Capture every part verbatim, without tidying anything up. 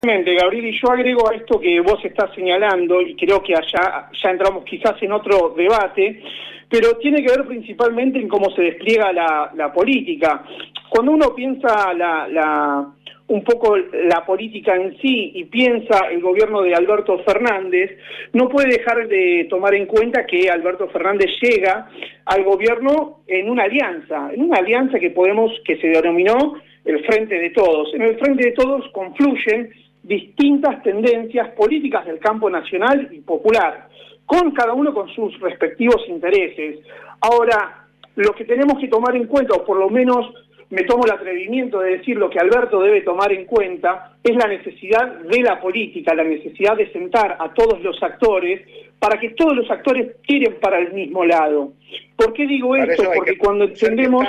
Gabriel, y yo agrego a esto que vos estás señalando, y creo que allá ya entramos quizás en otro debate, pero tiene que ver principalmente en cómo se despliega la, la política. Cuando uno piensa la, la, un poco la política en sí y piensa el gobierno de Alberto Fernández, no puede dejar de tomar en cuenta que Alberto Fernández llega al gobierno en una alianza, en una alianza que podemos, que se denominó el Frente de Todos. En el Frente de Todos confluyen distintas tendencias políticas del campo nacional y popular, con cada uno con sus respectivos intereses. Ahora, lo que tenemos que tomar en cuenta, o por lo menos me tomo el atrevimiento de decir lo que Alberto debe tomar en cuenta, es la necesidad de la política, la necesidad de sentar a todos los actores para que todos los actores tiren para el mismo lado. ¿Por qué digo para esto? Porque cuando entendemos...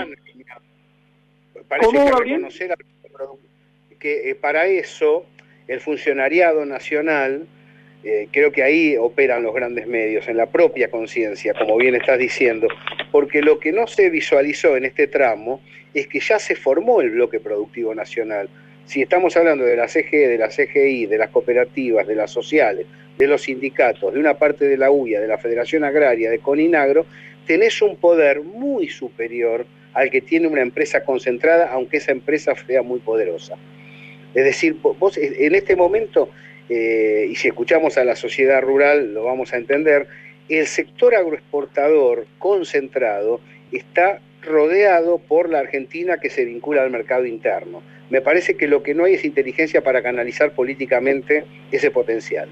Parece que reconocer que eh, para eso el funcionariado nacional, eh, creo que ahí operan los grandes medios, en la propia conciencia, como bien estás diciendo, porque lo que no se visualizó en este tramo es que ya se formó el bloque productivo nacional. Si estamos hablando de la C G E, de la C G I, de las cooperativas, de las sociales, de los sindicatos, de una parte de la U I A, de la Federación Agraria, de Coninagro, tenés un poder muy superior al que tiene una empresa concentrada, aunque esa empresa sea muy poderosa. Es decir, vos en este momento, eh, y si escuchamos a la sociedad rural lo vamos a entender, el sector agroexportador concentrado está rodeado por la Argentina que se vincula al mercado interno. Me parece que lo que no hay es inteligencia para canalizar políticamente ese potencial.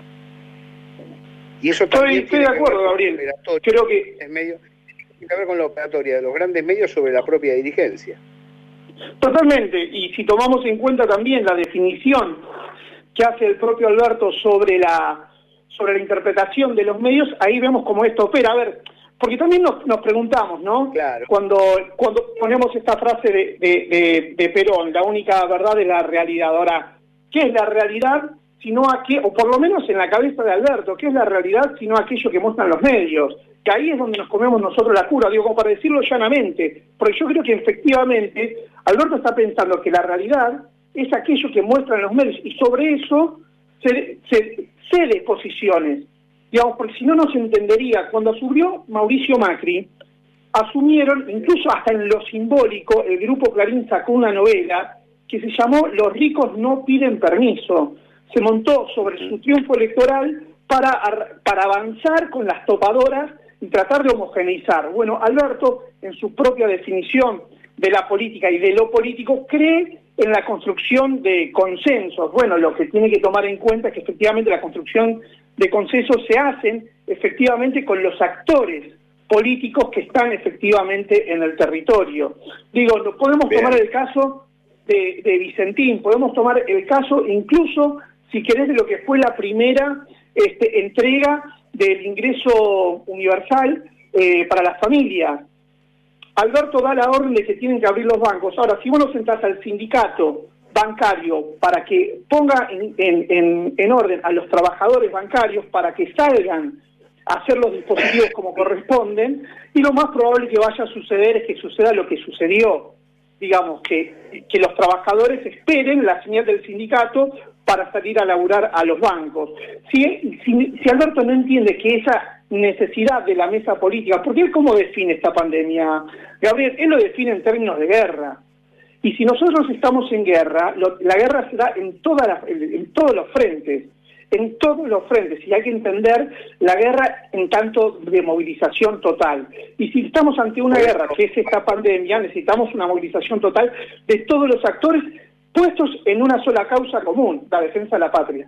Y eso también estoy, estoy de acuerdo, Gabriel. Creo que... Medio, tiene que ver con la operatoria de los grandes medios sobre la propia dirigencia. Totalmente, y si tomamos en cuenta también la definición que hace el propio Alberto sobre la sobre la interpretación de los medios, ahí vemos cómo esto opera. A ver, porque también nos, nos preguntamos, ¿no? Claro. Cuando, cuando ponemos esta frase de, de, de, de Perón, la única verdad es la realidad. Ahora, ¿qué es la realidad? Sino aquello, o por lo menos en la cabeza de Alberto, ¿qué es la realidad sino aquello que muestran los medios? Que ahí es donde nos comemos nosotros la cura, digo, como para decirlo llanamente, porque yo creo que efectivamente Alberto está pensando que la realidad es aquello que muestran los medios, y sobre eso se, se cede posiciones, digamos, porque si no, no se entendería. Cuando asumió Mauricio Macri, asumieron, incluso hasta en lo simbólico, el Grupo Clarín sacó una novela que se llamó Los ricos no piden permiso. Se montó sobre su triunfo electoral para, para avanzar con las topadoras y tratar de homogeneizar. Bueno, Alberto, en su propia definición de la política y de lo político, cree en la construcción de consensos. Bueno, lo que tiene que tomar en cuenta es que efectivamente la construcción de consensos se hacen efectivamente con los actores políticos que están efectivamente en el territorio. Digo, no podemos Bien. tomar el caso de, de Vicentín, podemos tomar el caso incluso, si querés, de lo que fue la primera este, entrega del ingreso universal eh, para las familias. Alberto da la orden de que tienen que abrir los bancos. Ahora, si vos no sentás al sindicato bancario para que ponga en, en, en, en orden a los trabajadores bancarios para que salgan a hacer los dispositivos como corresponden, y lo más probable que vaya a suceder es que suceda lo que sucedió. Digamos, que, que los trabajadores esperen la señal del sindicato para salir a laburar a los bancos. Si, si, si Alberto no entiende que esa necesidad de la mesa política, porque él cómo define esta pandemia, Gabriel, él lo define en términos de guerra. Y si nosotros estamos en guerra, lo, la guerra se da en, toda la, en, en todos los frentes, en todos los frentes, y hay que entender la guerra en tanto de movilización total. Y si estamos ante una guerra, que es esta pandemia, necesitamos una movilización total de todos los actores puestos en una sola causa común, la defensa de la patria.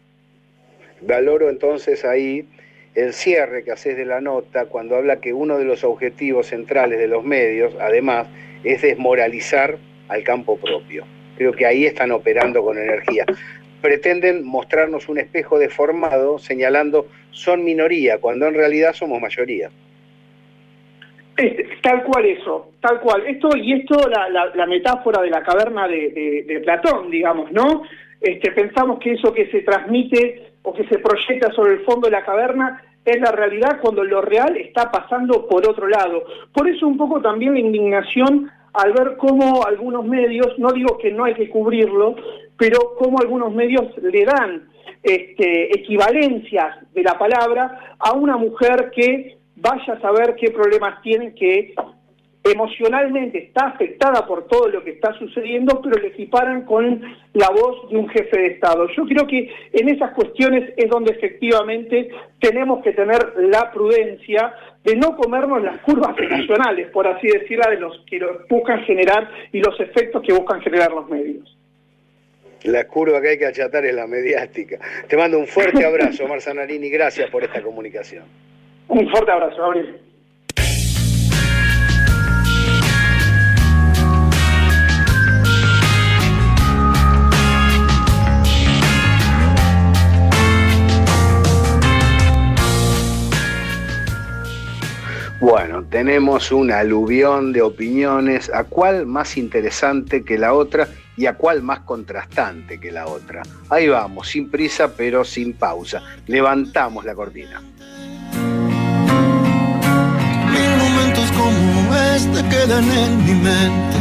Valoro entonces ahí el cierre que haces de la nota cuando habla que uno de los objetivos centrales de los medios, además, es desmoralizar al campo propio. Creo que ahí están operando con energía. Pretenden mostrarnos un espejo deformado señalando son minoría, cuando en realidad somos mayoría. Este, tal cual eso, tal cual. Esto y esto la, la, la metáfora de la caverna de, de, de Platón, digamos, ¿no? Este, pensamos que eso que se transmite o que se proyecta sobre el fondo de la caverna es la realidad cuando lo real está pasando por otro lado. Por eso un poco también la indignación al ver cómo algunos medios, no digo que no hay que cubrirlo, pero cómo algunos medios le dan este, equivalencias de la palabra a una mujer que vaya a saber qué problemas tiene, que emocionalmente está afectada por todo lo que está sucediendo, pero le equiparan con la voz de un jefe de Estado. Yo creo que en esas cuestiones es donde efectivamente tenemos que tener la prudencia de no comernos las curvas nacionales, por así decirlo, de los que lo buscan generar y los efectos que buscan generar los medios. La curva que hay que achatar es la mediática. Te mando un fuerte abrazo, Omar Zanarini, gracias por esta comunicación. Un fuerte abrazo, Gabriel. Bueno, tenemos un aluvión de opiniones, a cuál más interesante que la otra y a cuál más contrastante que la otra. Ahí vamos, sin prisa pero sin pausa. Levantamos la cortina. Mil momentos como este quedan en mi mente.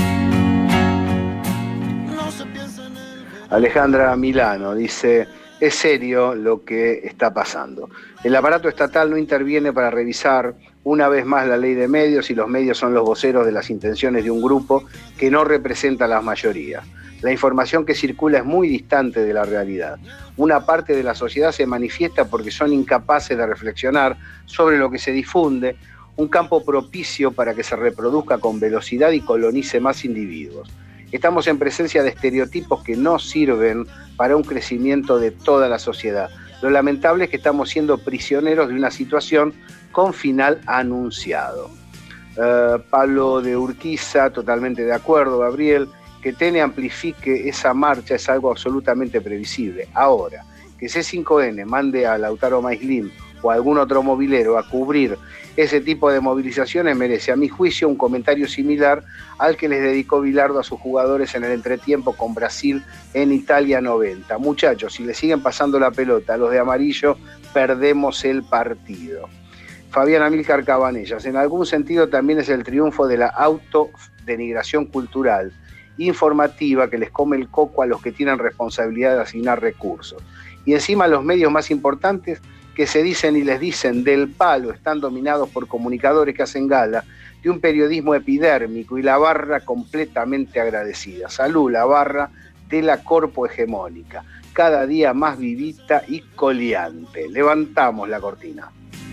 No se piensa en él. Alejandra Milano dice: es serio lo que está pasando. El aparato estatal no interviene para revisar una vez más la ley de medios y los medios son los voceros de las intenciones de un grupo que no representa a las mayorías. La información que circula es muy distante de la realidad. Una parte de la sociedad se manifiesta porque son incapaces de reflexionar sobre lo que se difunde, un campo propicio para que se reproduzca con velocidad y colonice más individuos. Estamos en presencia de estereotipos que no sirven para un crecimiento de toda la sociedad. Lo lamentable es que estamos siendo prisioneros de una situación con final anunciado. Uh, Pablo de Urquiza, totalmente de acuerdo, Gabriel, que T N amplifique esa marcha es algo absolutamente previsible. Ahora, que C cinco N mande a Lautaro Maislin o a algún otro movilero a cubrir ese tipo de movilizaciones merece, a mi juicio, un comentario similar al que les dedicó Bilardo a sus jugadores en el entretiempo con Brasil en Italia noventa. Muchachos, si le siguen pasando la pelota a los de amarillo, perdemos el partido. Fabián Amílcar Cabanellas, en algún sentido también es el triunfo de la autodenigración cultural, informativa, que les come el coco a los que tienen responsabilidad de asignar recursos. Y encima los medios más importantes que se dicen y les dicen del palo están dominados por comunicadores que hacen gala de un periodismo epidérmico y la barra completamente agradecida. Salud, la barra de la corpo hegemónica, cada día más vivita y coleante. Levantamos la cortina.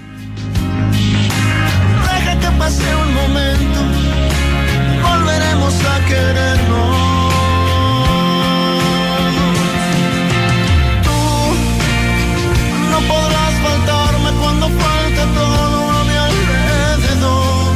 Deja que pase un momento, volveremos a querernos. Tú no podrás faltarme cuando falte todo a mi alrededor.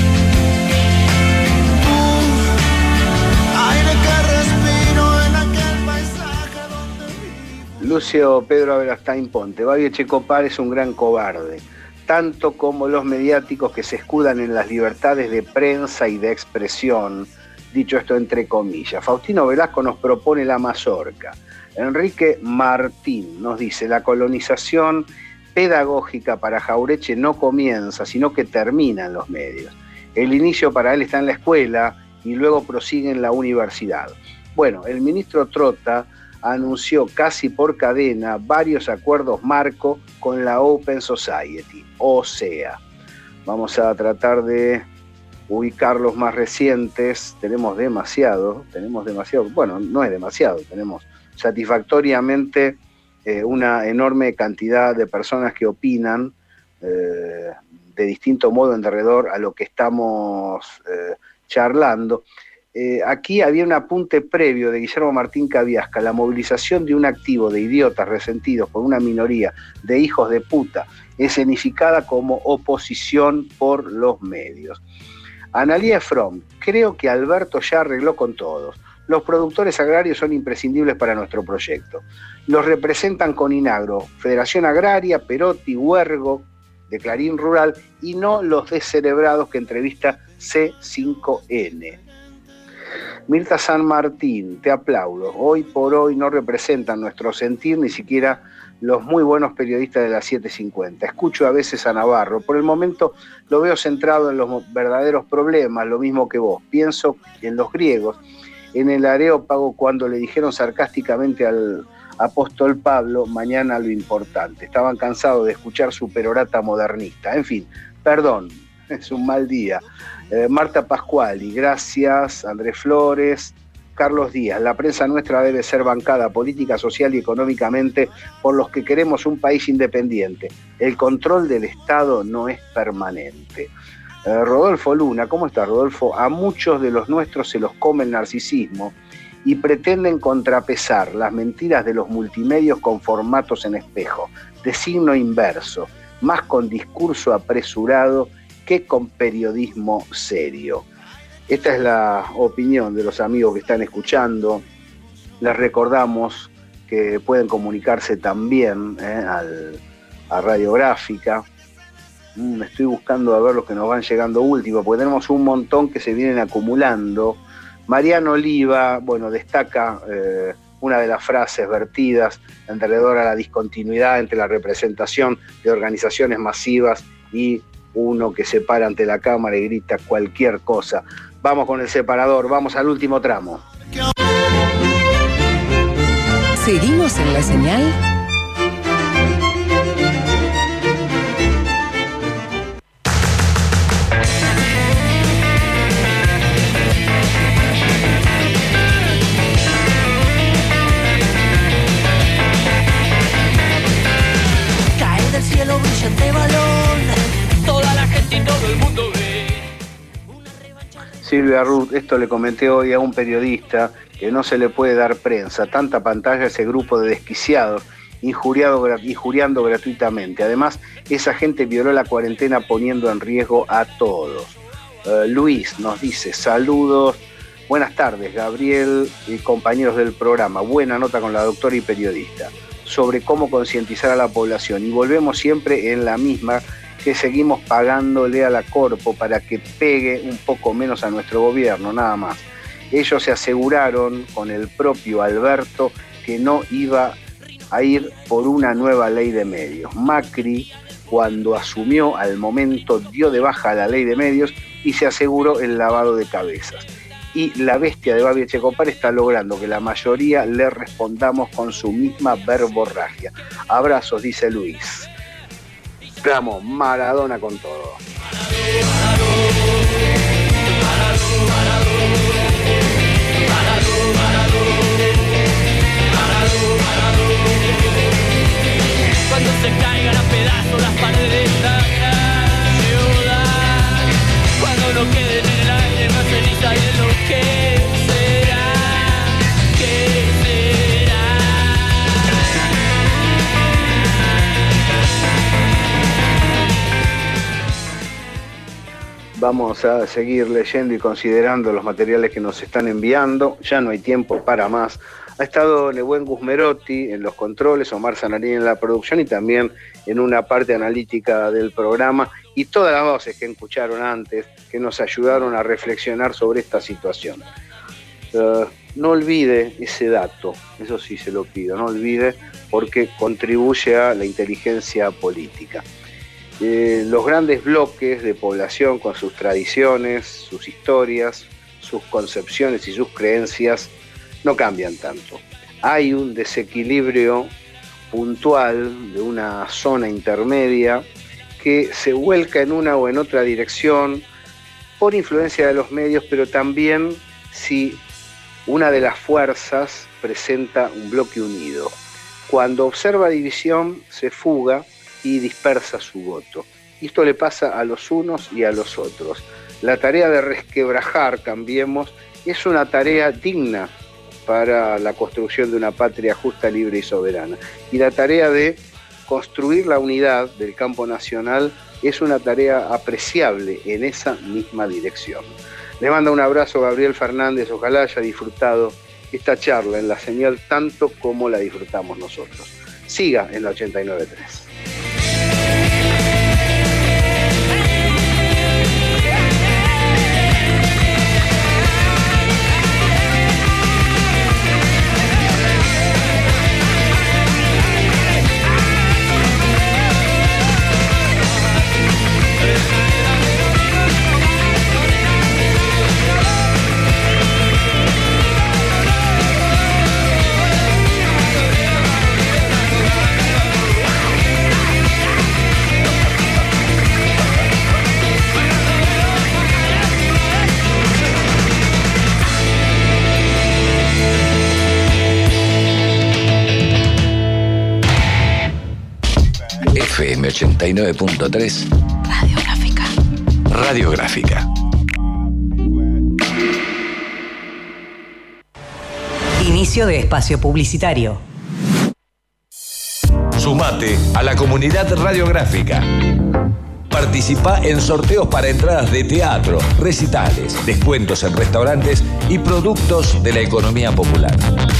Tú, aire que respiro en aquel paisaje donde vivo. Lucio Pedro Aberastain Ponte, Babi Echecopar es un gran cobarde, tanto como los mediáticos que se escudan en las libertades de prensa y de expresión, dicho esto entre comillas. Faustino Velasco nos propone la mazorca. Enrique Martín nos dice: la colonización pedagógica para Jaureche no comienza, sino que termina en los medios. El inicio para él está en la escuela y luego prosigue en la universidad. Bueno, el ministro Trota anunció casi por cadena varios acuerdos marco con la Open Society. O sea, vamos a tratar de ubicar los más recientes. Tenemos demasiado, tenemos demasiado, bueno, no es demasiado, tenemos satisfactoriamente eh, una enorme cantidad de personas que opinan eh, de distinto modo en derredor a lo que estamos eh, charlando. Eh, aquí había un apunte previo de Guillermo Martín Cabiasca: la movilización de un activo de idiotas resentidos por una minoría de hijos de puta, escenificada como oposición por los medios. Analía Fromm: creo que Alberto ya arregló con todos. Los productores agrarios son imprescindibles para nuestro proyecto. Los representan con Inagro, Federación Agraria, Perotti, Huergo, de Clarín Rural, y no los descerebrados que entrevista C cinco N. Mirta San Martín, te aplaudo. Hoy por hoy no representan nuestro sentir ni siquiera los muy buenos periodistas de las siete cincuenta. Escucho a veces a Navarro. Por el momento lo veo centrado en los verdaderos problemas, lo mismo que vos. Pienso en los griegos, en el Areópago, cuando le dijeron sarcásticamente al apóstol Pablo, mañana lo importante. Estaban cansados de escuchar su perorata modernista. En fin, perdón, es un mal día. Eh, Marta Pascuali, gracias. Andrés Flores, Carlos Díaz. La prensa nuestra debe ser bancada política, social y económicamente por los que queremos un país independiente. El control del Estado no es permanente. Eh, Rodolfo Luna, ¿cómo estás, Rodolfo? A muchos de los nuestros se los come el narcisismo y pretenden contrapesar las mentiras de los multimedios con formatos en espejo, de signo inverso, más con discurso apresurado que con periodismo serio. Esta es la opinión de los amigos que están escuchando. Les recordamos que pueden comunicarse también eh, al, a Radiográfica. Mm, estoy buscando a ver los que nos van llegando último, porque tenemos un montón que se vienen acumulando. Mariano Oliva, bueno, destaca eh, una de las frases vertidas alrededor a la discontinuidad entre la representación de organizaciones masivas y uno que se para ante la cámara y grita cualquier cosa. Vamos con el separador, vamos al último tramo. Seguimos en la señal. Cae del cielo brillante balón, toda la gente y todo el mundo ve. Silvia Ruth, esto le comenté hoy a un periodista, que no se le puede dar prensa, tanta pantalla a ese grupo de desquiciados, injuriado, injuriando gratuitamente. Además, esa gente violó la cuarentena poniendo en riesgo a todos. Uh, Luis nos dice, saludos, buenas tardes, Gabriel y compañeros del programa. Buena nota con la doctora y periodista sobre cómo concientizar a la población. Y volvemos siempre en la misma, que seguimos pagándole a la Corpo para que pegue un poco menos a nuestro gobierno, nada más. Ellos se aseguraron con el propio Alberto que no iba a ir por una nueva ley de medios. Macri, cuando asumió al momento, dio de baja la ley de medios y se aseguró el lavado de cabezas. Y la bestia de Babi Echecopar está logrando que la mayoría le respondamos con su misma verborragia. Abrazos, dice Luis. Vamos, Maradona con todo. Cuando se caigan a pedazos las paredes de esta ciudad, cuando no queden en el aire más ceniza de lo que será, que será. Vamos a seguir leyendo y considerando los materiales que nos están enviando. Ya no hay tiempo para más. Ha estado Nehuen Guzmerotti en los controles, Omar Zanarín en la producción y también en una parte analítica del programa. Y todas las voces que escucharon antes, que nos ayudaron a reflexionar sobre esta situación. Uh, no olvide ese dato, eso sí se lo pido, no olvide, porque contribuye a la inteligencia política. Eh, los grandes bloques de población con sus tradiciones, sus historias, sus concepciones y sus creencias no cambian tanto. Hay un desequilibrio puntual de una zona intermedia que se vuelca en una o en otra dirección por influencia de los medios, pero también si una de las fuerzas presenta un bloque unido. Cuando observa división, se fuga y dispersa su voto. Y esto le pasa a los unos y a los otros. La tarea de resquebrajar, cambiemos, es una tarea digna para la construcción de una patria justa, libre y soberana. Y la tarea de construir la unidad del campo nacional es una tarea apreciable en esa misma dirección. Le mando un abrazo a Gabriel Fernández, ojalá haya disfrutado esta charla en la señal tanto como la disfrutamos nosotros. Siga en la ochenta y nueve punto tres. M ochenta y nueve punto tres. Radiográfica. Radiográfica. Inicio de espacio publicitario. Sumate a la comunidad radiográfica. Participa en sorteos para entradas de teatro, recitales, descuentos en restaurantes y productos de la economía popular.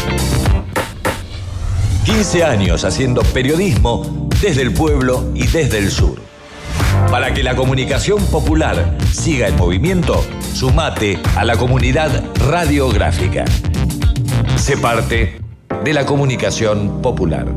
quince años haciendo periodismo desde el pueblo y desde el sur. Para que la comunicación popular siga en movimiento, sumate a la comunidad radiográfica. Sé parte de la comunicación popular.